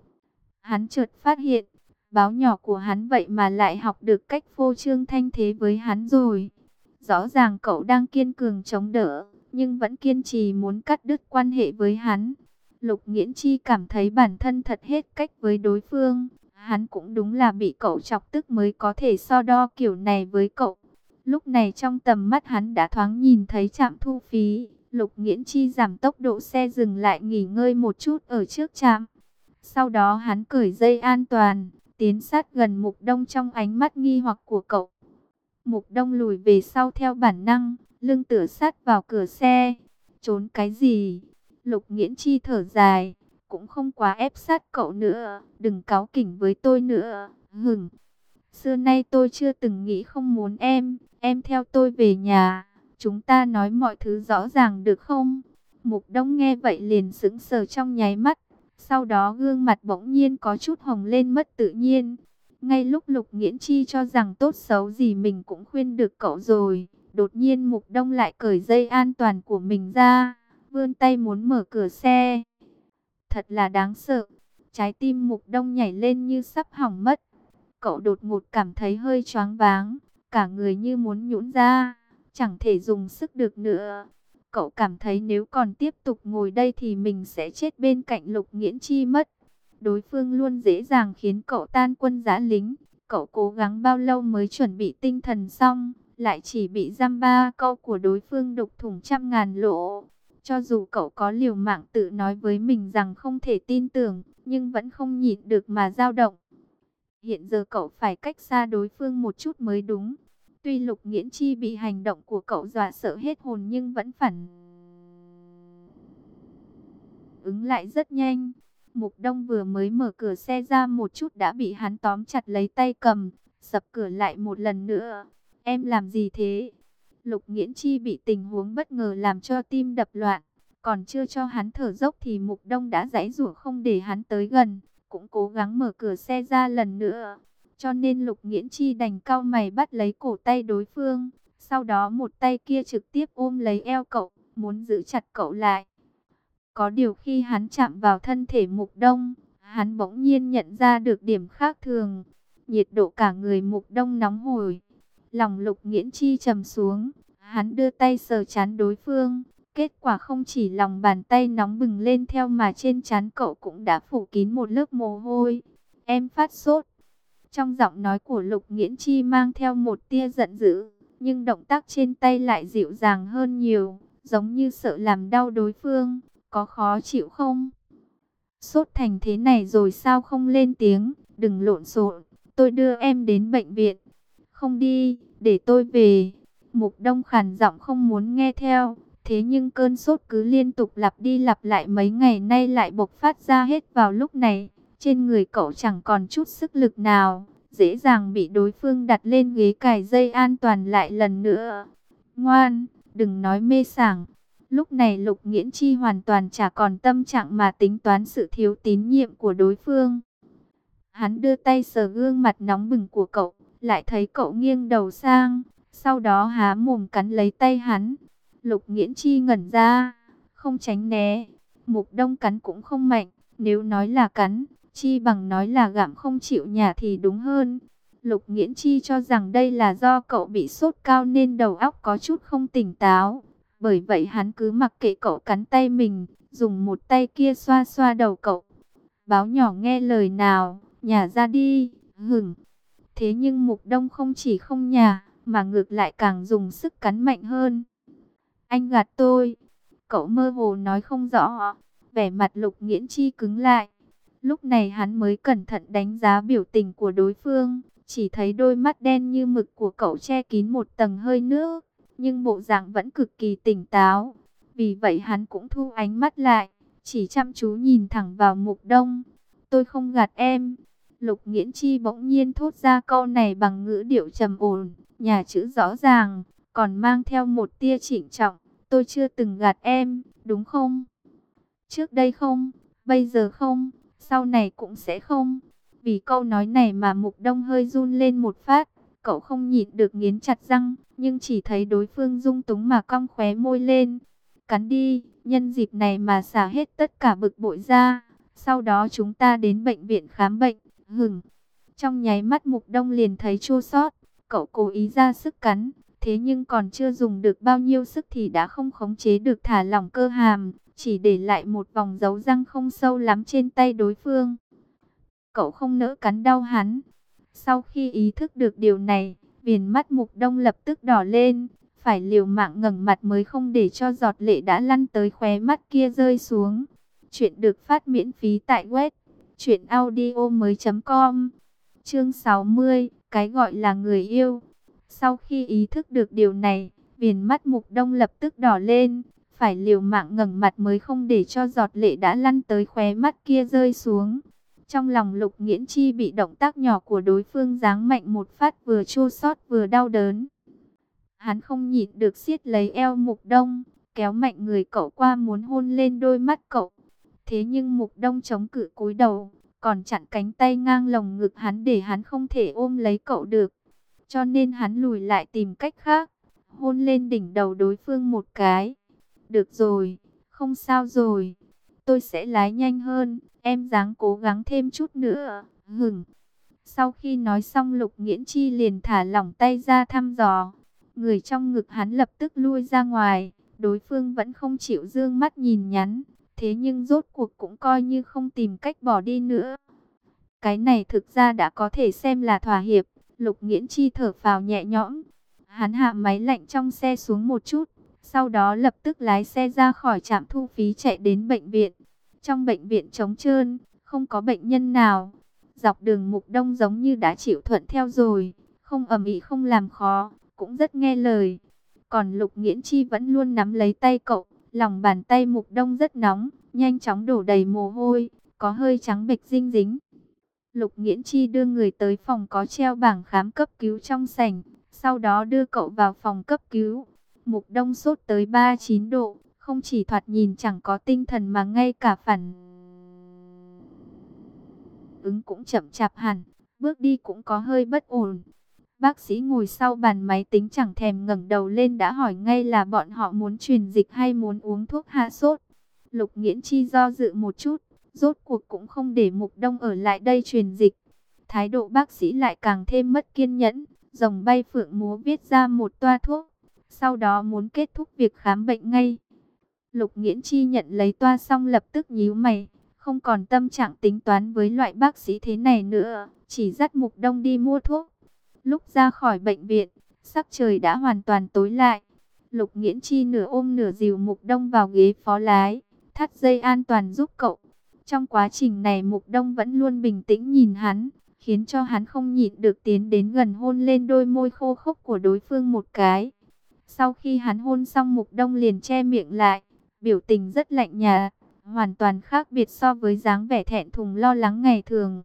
Hắn chợt phát hiện, báo nhỏ của hắn vậy mà lại học được cách phô trương thanh thế với hắn rồi. Rõ ràng cậu đang kiên cường chống đỡ, nhưng vẫn kiên trì muốn cắt đứt quan hệ với hắn. Lục Nghiễn Chi cảm thấy bản thân thật hết cách với đối phương. Hắn cũng đúng là bị cậu chọc tức mới có thể so đo kiểu này với cậu. Lúc này trong tầm mắt hắn đã thoáng nhìn thấy trạm thu phí. Lục Nghiễn Chi giảm tốc độ xe dừng lại nghỉ ngơi một chút ở trước trạm. Sau đó hắn cởi dây an toàn, tiến sát gần Mục Đông trong ánh mắt nghi hoặc của cậu. Mục Đông lùi về sau theo bản năng, lưng tựa sát vào cửa xe. Trốn cái gì? Lục Nghiễn Chi thở dài, cũng không quá ép sát cậu nữa, đừng cáu kỉnh với tôi nữa. Hửng, xưa nay tôi chưa từng nghĩ không muốn em, em theo tôi về nhà, chúng ta nói mọi thứ rõ ràng được không? Mục Đông nghe vậy liền sững sờ trong nháy mắt, sau đó gương mặt bỗng nhiên có chút hồng lên mất tự nhiên. Ngay lúc Lục Nghiễn Chi cho rằng tốt xấu gì mình cũng khuyên được cậu rồi, đột nhiên Mục Đông lại cởi dây an toàn của mình ra, vươn tay muốn mở cửa xe. Thật là đáng sợ. Trái tim Mục Đông nhảy lên như sắp hỏng mất. Cậu đột ngột cảm thấy hơi choáng váng, cả người như muốn nhũn ra, chẳng thể dùng sức được nữa. Cậu cảm thấy nếu còn tiếp tục ngồi đây thì mình sẽ chết bên cạnh Lục Nghiễn Chi mất. Đối phương luôn dễ dàng khiến cậu tan quân giã lính. Cậu cố gắng bao lâu mới chuẩn bị tinh thần xong, lại chỉ bị dăm ba câu của đối phương đục thủng trăm ngàn lỗ. Cho dù cậu có liều mạng tự nói với mình rằng không thể tin tưởng, nhưng vẫn không nhịn được mà dao động. Hiện giờ cậu phải cách xa đối phương một chút mới đúng. Tuy Lục Nghiễn Chi bị hành động của cậu dọa sợ hết hồn nhưng vẫn phản ứng lại rất nhanh. Mục Đông vừa mới mở cửa xe ra một chút đã bị hắn tóm chặt lấy tay cầm, sập cửa lại một lần nữa. Em làm gì thế? Lục Nghiễn Chi bị tình huống bất ngờ làm cho tim đập loạn. Còn chưa cho hắn thở dốc thì Mục Đông đã giãy giụa không để hắn tới gần, cũng cố gắng mở cửa xe ra lần nữa. Cho nên Lục Nghiễn Chi đành cau mày bắt lấy cổ tay đối phương. Sau đó một tay kia trực tiếp ôm lấy eo cậu, muốn giữ chặt cậu lại. Có điều khi hắn chạm vào thân thể Mục Đông, hắn bỗng nhiên nhận ra được điểm khác thường. Nhiệt độ cả người Mục Đông nóng hổi. Lòng Lục Nghiễn Chi trầm xuống, hắn đưa tay sờ trán đối phương. Kết quả không chỉ lòng bàn tay nóng bừng lên theo mà trên trán cậu cũng đã phủ kín một lớp mồ hôi. Em phát sốt. Trong giọng nói của Lục Nghiễn Chi mang theo một tia giận dữ, nhưng động tác trên tay lại dịu dàng hơn nhiều, giống như sợ làm đau đối phương. có khó chịu không? Sốt thành thế này rồi sao không lên tiếng? Đừng lộn xộn, tôi đưa em đến bệnh viện. Không đi, để tôi về. Mục Đông khàn giọng không muốn nghe theo. Thế nhưng cơn sốt cứ liên tục lặp đi lặp lại mấy ngày nay lại bộc phát ra hết vào lúc này. Trên người cậu chẳng còn chút sức lực nào, dễ dàng bị đối phương đặt lên ghế cài dây an toàn lại lần nữa. Ngoan, đừng nói mê sảng. Lúc này Lục Nghiễn Chi hoàn toàn chả còn tâm trạng mà tính toán sự thiếu tín nhiệm của đối phương. Hắn đưa tay sờ gương mặt nóng bừng của cậu, lại thấy cậu nghiêng đầu sang, sau đó há mồm cắn lấy tay hắn. Lục Nghiễn Chi ngẩn ra, không tránh né. Mục Đông cắn cũng không mạnh, nếu nói là cắn, chi bằng nói là gặm không chịu nhả thì đúng hơn. Lục Nghiễn Chi cho rằng đây là do cậu bị sốt cao nên đầu óc có chút không tỉnh táo. Bởi vậy hắn cứ mặc kệ cậu cắn tay mình, dùng một tay kia xoa xoa đầu cậu. Báo nhỏ nghe lời nào, nhả ra đi, hửng. Thế nhưng Mục Đông không chỉ không nhả, mà ngược lại càng dùng sức cắn mạnh hơn. Anh gạt tôi. Cậu mơ hồ nói không rõ. Vẻ mặt Lục Nghiễn Chi cứng lại. Lúc này hắn mới cẩn thận đánh giá biểu tình của đối phương. Chỉ thấy đôi mắt đen như mực của cậu che kín một tầng hơi nước, nhưng bộ dạng vẫn cực kỳ tỉnh táo. Vì vậy hắn cũng thu ánh mắt lại, chỉ chăm chú nhìn thẳng vào Mục Đông. Tôi không gạt em. Lục Nghiễn Chi bỗng nhiên thốt ra câu này bằng ngữ điệu trầm ổn, nhà chữ rõ ràng, còn mang theo một tia trịnh trọng. Tôi chưa từng gạt em, đúng không? Trước đây không, bây giờ không, sau này cũng sẽ không. Vì câu nói này mà Mục Đông hơi run lên một phát. Cậu không nhịn được nghiến chặt răng, nhưng chỉ thấy đối phương dung túng mà cong khóe môi lên. Cắn đi, nhân dịp này mà xả hết tất cả bực bội ra. Sau đó chúng ta đến bệnh viện khám bệnh. Hửng. Trong nháy mắt Mục Đông liền thấy chua xót. Cậu cố ý ra sức cắn, thế nhưng còn chưa dùng được bao nhiêu sức thì đã không khống chế được thả lỏng cơ hàm, chỉ để lại một vòng dấu răng không sâu lắm trên tay đối phương. Cậu không nỡ cắn đau hắn. Sau khi ý thức được điều này, viền mắt Mục Đông lập tức đỏ lên, phải liều mạng ngẩng mặt mới không để cho giọt lệ đã lăn tới khóe mắt kia rơi xuống. Chuyện được phát miễn phí tại web truyện audio mới chấm com. Chương sáu mươi, cái gọi là người yêu. Sau khi ý thức được điều này, viền mắt Mục Đông lập tức đỏ lên, phải liều mạng ngẩng mặt mới không để cho giọt lệ đã lăn tới khóe mắt kia rơi xuống. Trong lòng Lục Nghiễn Chi bị động tác nhỏ của đối phương giáng mạnh một phát vừa chua xót vừa đau đớn. Hắn không nhịn được siết lấy eo Mục Đông, kéo mạnh người cậu qua muốn hôn lên đôi mắt cậu. Thế nhưng Mục Đông chống cự cúi đầu, còn chặn cánh tay ngang lồng ngực hắn để hắn không thể ôm lấy cậu được. Cho nên hắn lùi lại tìm cách khác, hôn lên đỉnh đầu đối phương một cái. Được rồi, không sao rồi, tôi sẽ lái nhanh hơn, em ráng cố gắng thêm chút nữa. Hửng. Sau khi nói xong Lục Nghiễn Chi liền thả lỏng tay ra thăm dò. Người trong ngực hắn lập tức lui ra ngoài, đối phương vẫn không chịu dương mắt nhìn nhắn. Thế nhưng rốt cuộc cũng coi như không tìm cách bỏ đi nữa. Cái này thực ra đã có thể xem là thỏa hiệp. Lục Nghiễn Chi thở phào nhẹ nhõm. Hắn hạ máy lạnh trong xe xuống một chút, sau đó lập tức lái xe ra khỏi trạm thu phí chạy đến bệnh viện. Trong bệnh viện trống trơn, không có bệnh nhân nào. Dọc đường Mục Đông giống như đã chịu thuận theo rồi, không ầm ĩ không làm khó, cũng rất nghe lời. Còn Lục Nghiễn Chi vẫn luôn nắm lấy tay cậu, lòng bàn tay Mục Đông rất nóng, nhanh chóng đổ đầy mồ hôi, có hơi trắng bệch dinh dính. Lục Nghiễn Chi đưa người tới phòng có treo bảng khám cấp cứu trong sảnh, sau đó đưa cậu vào phòng cấp cứu. Mục Đông sốt tới ba mươi chín độ, không chỉ thoạt nhìn chẳng có tinh thần mà ngay cả phản ứng cũng chậm chạp hẳn, bước đi cũng có hơi bất ổn. Bác sĩ ngồi sau bàn máy tính chẳng thèm ngẩng đầu lên đã hỏi ngay là bọn họ muốn truyền dịch hay muốn uống thuốc hạ sốt. Lục Nghiễn Chi do dự một chút, rốt cuộc cũng không để Mục Đông ở lại đây truyền dịch. Thái độ bác sĩ lại càng thêm mất kiên nhẫn, rồng bay phượng múa viết ra một toa thuốc, sau đó muốn kết thúc việc khám bệnh ngay. Lục Nghiễn Chi nhận lấy toa xong lập tức nhíu mày, không còn tâm trạng tính toán với loại bác sĩ thế này nữa, chỉ dắt Mục Đông đi mua thuốc. Lúc ra khỏi bệnh viện, sắc trời đã hoàn toàn tối lại. Lục Nghiễn Chi nửa ôm nửa dìu Mục Đông vào ghế phó lái, thắt dây an toàn giúp cậu. Trong quá trình này Mục Đông vẫn luôn bình tĩnh nhìn hắn, khiến cho hắn không nhịn được tiến đến gần hôn lên đôi môi khô khốc của đối phương một cái. Sau khi hắn hôn xong Mục Đông liền che miệng lại, biểu tình rất lạnh nhạt, hoàn toàn khác biệt so với dáng vẻ thẹn thùng lo lắng ngày thường.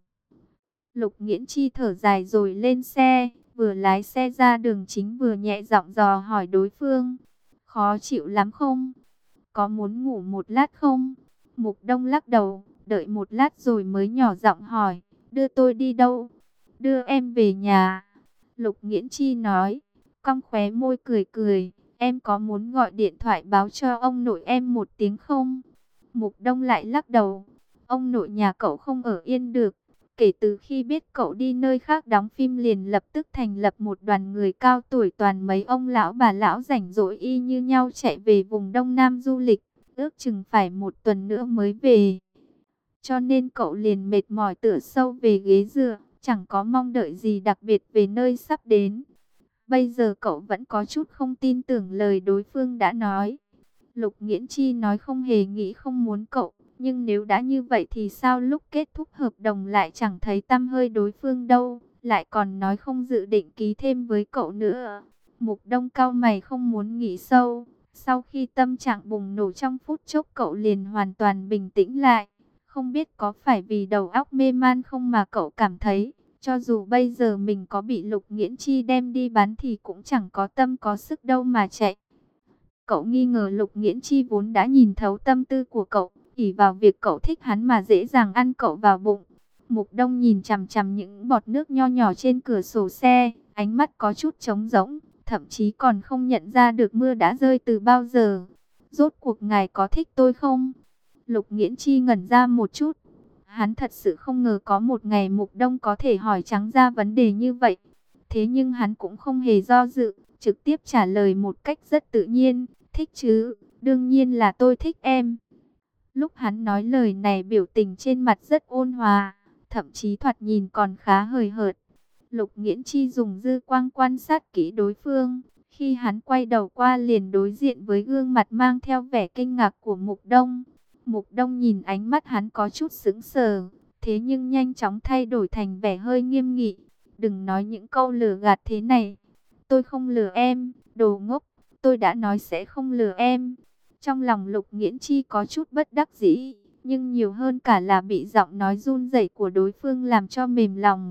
Lục Nghiễn Chi thở dài rồi lên xe, vừa lái xe ra đường chính vừa nhẹ giọng dò hỏi đối phương. Khó chịu lắm không? Có muốn ngủ một lát không? Mục Đông lắc đầu, đợi một lát rồi mới nhỏ giọng hỏi. Đưa tôi đi đâu? Đưa em về nhà. Lục Nghiễn Chi nói, cong khóe môi cười cười. Em có muốn gọi điện thoại báo cho ông nội em một tiếng không? Mục Đông lại lắc đầu. Ông nội nhà cậu không ở yên được. Kể từ khi biết cậu đi nơi khác đóng phim liền lập tức thành lập một đoàn người cao tuổi, toàn mấy ông lão bà lão rảnh rỗi y như nhau chạy về vùng Đông Nam du lịch. Ước chừng phải một tuần nữa mới về. Cho nên cậu liền mệt mỏi tựa sâu về ghế dựa, chẳng có mong đợi gì đặc biệt về nơi sắp đến. Bây giờ cậu vẫn có chút không tin tưởng lời đối phương đã nói. Lục Nghiễn Chi nói không hề nghĩ không muốn cậu, nhưng nếu đã như vậy thì sao lúc kết thúc hợp đồng lại chẳng thấy tăm hơi đối phương đâu, lại còn nói không dự định ký thêm với cậu nữa. Mục Đông cau mày không muốn nghĩ sâu, sau khi tâm trạng bùng nổ trong phút chốc cậu liền hoàn toàn bình tĩnh lại. Không biết có phải vì đầu óc mê man không mà cậu cảm thấy, cho dù bây giờ mình có bị Lục Nghiễn Chi đem đi bán thì cũng chẳng có tâm có sức đâu mà chạy. Cậu nghi ngờ Lục Nghiễn Chi vốn đã nhìn thấu tâm tư của cậu, ỷ vào việc cậu thích hắn mà dễ dàng ăn cậu vào bụng. Mục Đông nhìn chằm chằm những bọt nước nho nhỏ trên cửa sổ xe, ánh mắt có chút trống rỗng, thậm chí còn không nhận ra được mưa đã rơi từ bao giờ. Rốt cuộc ngài có thích tôi không? Lục Nghiễn Chi ngẩn ra một chút. Hắn thật sự không ngờ có một ngày Mục Đông có thể hỏi trắng ra vấn đề như vậy. Thế nhưng hắn cũng không hề do dự, trực tiếp trả lời một cách rất tự nhiên. Thích chứ, đương nhiên là tôi thích em. Lúc hắn nói lời này biểu tình trên mặt rất ôn hòa, thậm chí thoạt nhìn còn khá hời hợt. Lục Nghiễn Chi dùng dư quang quan sát kỹ đối phương. Khi hắn quay đầu qua liền đối diện với gương mặt mang theo vẻ kinh ngạc của Mục Đông. Mục Đông nhìn ánh mắt hắn có chút sững sờ, thế nhưng nhanh chóng thay đổi thành vẻ hơi nghiêm nghị. Đừng nói những câu lừa gạt thế này. Tôi không lừa em, đồ ngốc. Tôi đã nói sẽ không lừa em. Trong lòng Lục Nghiễn Chi có chút bất đắc dĩ, nhưng nhiều hơn cả là bị giọng nói run rẩy của đối phương làm cho mềm lòng.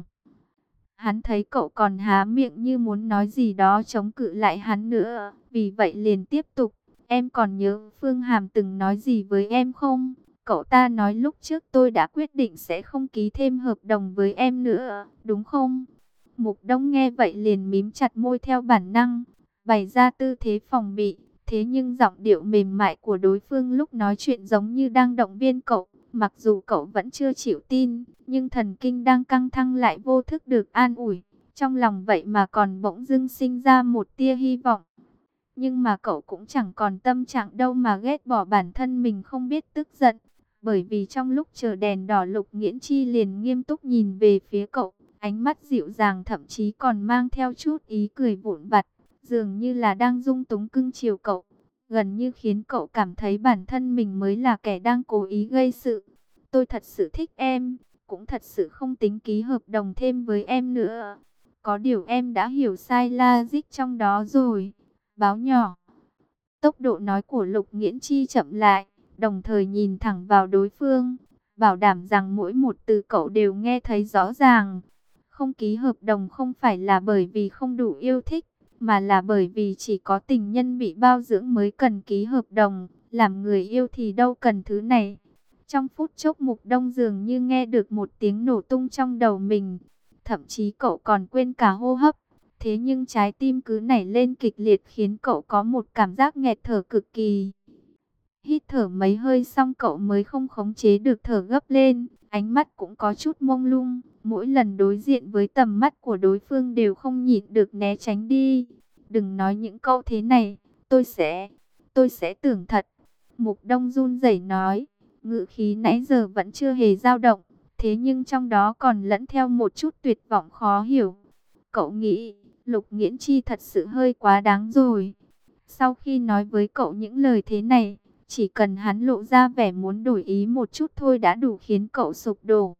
Hắn thấy cậu còn há miệng như muốn nói gì đó chống cự lại hắn nữa, vì vậy liền tiếp tục. Em còn nhớ Phương Hàm từng nói gì với em không? Cậu ta nói lúc trước tôi đã quyết định sẽ không ký thêm hợp đồng với em nữa, đúng không? Mục Đông nghe vậy liền mím chặt môi theo bản năng, bày ra tư thế phòng bị. Thế nhưng giọng điệu mềm mại của đối phương lúc nói chuyện giống như đang động viên cậu. Mặc dù cậu vẫn chưa chịu tin, nhưng thần kinh đang căng thẳng lại vô thức được an ủi. Trong lòng vậy mà còn bỗng dưng sinh ra một tia hy vọng. Nhưng mà cậu cũng chẳng còn tâm trạng đâu mà ghét bỏ bản thân mình không biết tức giận. Bởi vì trong lúc chờ đèn đỏ Lục Nghiễn Chi liền nghiêm túc nhìn về phía cậu. Ánh mắt dịu dàng thậm chí còn mang theo chút ý cười vụn vặt. Dường như là đang dung túng cưng chiều cậu. Gần như khiến cậu cảm thấy bản thân mình mới là kẻ đang cố ý gây sự. Tôi thật sự thích em. Cũng thật sự không tính ký hợp đồng thêm với em nữa. Có điều em đã hiểu sai logic trong đó rồi. Báo nhỏ. Tốc độ nói của Lục Nghiễn Chi chậm lại, đồng thời nhìn thẳng vào đối phương, bảo đảm rằng mỗi một từ cậu đều nghe thấy rõ ràng. Không ký hợp đồng không phải là bởi vì không đủ yêu thích, mà là bởi vì chỉ có tình nhân bị bao dưỡng mới cần ký hợp đồng, làm người yêu thì đâu cần thứ này. Trong phút chốc Mục Đông dường như nghe được một tiếng nổ tung trong đầu mình, thậm chí cậu còn quên cả hô hấp. Thế nhưng trái tim cứ nảy lên kịch liệt khiến cậu có một cảm giác nghẹt thở cực kỳ. Hít thở mấy hơi xong cậu mới không khống chế được thở gấp lên, ánh mắt cũng có chút mông lung. Mỗi lần đối diện với tầm mắt của đối phương đều không nhịn được né tránh đi. Đừng nói những câu thế này, tôi sẽ, tôi sẽ tưởng thật. Mục Đông run rẩy nói, ngữ khí nãy giờ vẫn chưa hề dao động, thế nhưng trong đó còn lẫn theo một chút tuyệt vọng khó hiểu. Cậu nghĩ, Lục Nghiễn Chi thật sự hơi quá đáng rồi. Sau khi nói với cậu những lời thế này, Chỉ cần hắn lộ ra vẻ muốn đổi ý một chút thôi đã đủ khiến cậu sụp đổ.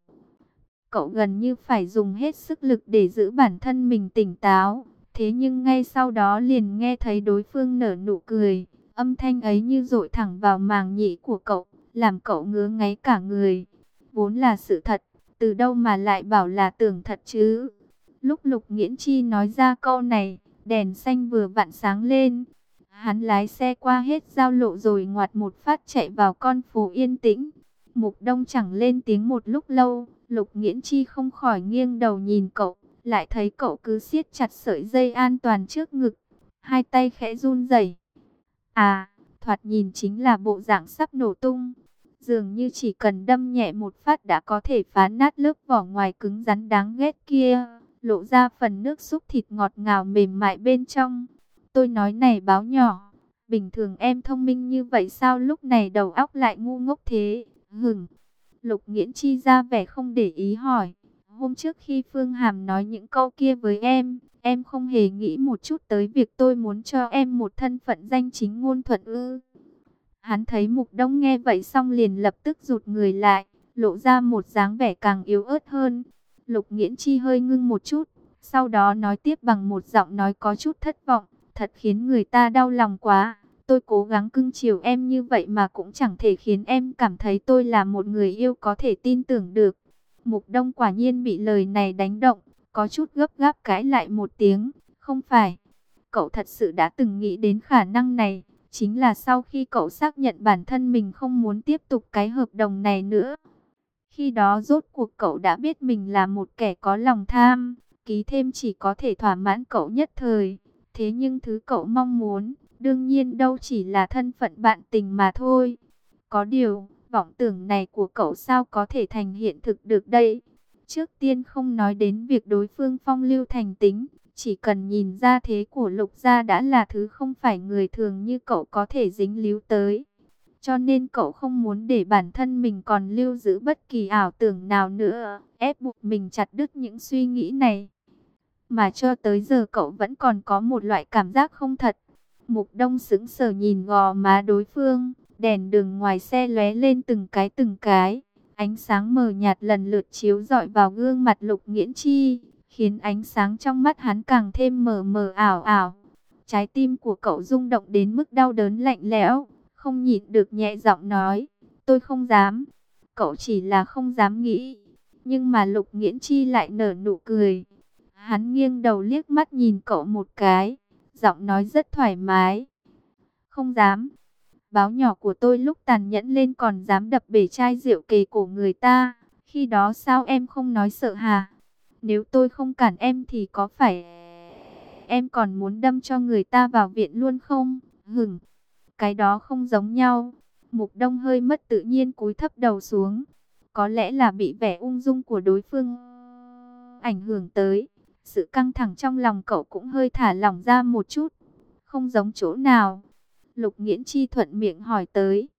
Cậu gần như phải dùng hết sức lực để giữ bản thân mình tỉnh táo. Thế nhưng ngay sau đó liền nghe thấy đối phương nở nụ cười. Âm thanh ấy như dội thẳng vào màng nhĩ của cậu, làm cậu ngứa ngáy cả người. Vốn là sự thật, từ đâu mà lại bảo là tưởng thật chứ? Lúc Lục Nghiễn Chi nói ra câu này, đèn xanh vừa vặn sáng lên. Hắn lái xe qua hết giao lộ rồi ngoặt một phát chạy vào con phố yên tĩnh. Mục Đông chẳng lên tiếng một lúc lâu, Lục Nghiễn Chi không khỏi nghiêng đầu nhìn cậu, lại thấy cậu cứ siết chặt sợi dây an toàn trước ngực, hai tay khẽ run rẩy. À, thoạt nhìn chính là bộ dạng sắp nổ tung. Dường như chỉ cần đâm nhẹ một phát đã có thể phá nát lớp vỏ ngoài cứng rắn đáng ghét kia, lộ ra phần nước xúc thịt ngọt ngào mềm mại bên trong. Tôi nói này báo nhỏ, bình thường em thông minh như vậy sao lúc này đầu óc lại ngu ngốc thế? Hửng. Lục Nghiễn Chi ra vẻ không để ý hỏi. Hôm trước khi Phương Hàm nói những câu kia với em, em không hề nghĩ một chút tới việc tôi muốn cho em một thân phận danh chính ngôn thuận ư? Hắn thấy Mục Đông nghe vậy xong liền lập tức rụt người lại, lộ ra một dáng vẻ càng yếu ớt hơn. Lục Nghiễn Chi hơi ngưng một chút, sau đó nói tiếp bằng một giọng nói có chút thất vọng, thật khiến người ta đau lòng quá. Tôi cố gắng cưng chiều em như vậy mà cũng chẳng thể khiến em cảm thấy tôi là một người yêu có thể tin tưởng được. Mục Đông quả nhiên bị lời này đánh động, có chút gấp gáp cãi lại một tiếng. Không phải, cậu thật sự đã từng nghĩ đến khả năng này. Chính là sau khi cậu xác nhận bản thân mình không muốn tiếp tục cái hợp đồng này nữa. Khi đó rốt cuộc cậu đã biết mình là một kẻ có lòng tham, ký thêm chỉ có thể thỏa mãn cậu nhất thời. Thế nhưng thứ cậu mong muốn, đương nhiên đâu chỉ là thân phận bạn tình mà thôi. Có điều, vọng tưởng này của cậu sao có thể thành hiện thực được đây? Trước tiên không nói đến việc đối phương phong lưu thành tính, chỉ cần nhìn ra thế của Lục gia đã là thứ không phải người thường như cậu có thể dính líu tới. Cho nên cậu không muốn để bản thân mình còn lưu giữ bất kỳ ảo tưởng nào nữa, ép buộc mình chặt đứt những suy nghĩ này. Mà cho tới giờ cậu vẫn còn có một loại cảm giác không thật. Mục Đông sững sờ nhìn gò má đối phương, đèn đường ngoài xe lóe lên từng cái từng cái. Ánh sáng mờ nhạt lần lượt chiếu rọi vào gương mặt Lục Nghiễn Chi, khiến ánh sáng trong mắt hắn càng thêm mờ mờ ảo ảo. Trái tim của cậu rung động đến mức đau đớn lạnh lẽo, không nhịn được nhẹ giọng nói, tôi không dám. Cậu chỉ là không dám nghĩ, nhưng mà Lục Nghiễn Chi lại nở nụ cười. Hắn nghiêng đầu liếc mắt nhìn cậu một cái, giọng nói rất thoải mái. Không dám. Báo nhỏ của tôi lúc tàn nhẫn lên còn dám đập bể chai rượu kề cổ người ta. Khi đó sao em không nói sợ hả? Nếu tôi không cản em thì có phải em còn muốn đâm cho người ta vào viện luôn không? Hửng, cái đó không giống nhau. Mục Đông hơi mất tự nhiên cúi thấp đầu xuống. Có lẽ là bị vẻ ung dung của đối phương ảnh hưởng tới. Sự căng thẳng trong lòng cậu cũng hơi thả lỏng ra một chút. Không giống chỗ nào? Lục Nghiễn Chi thuận miệng hỏi tới.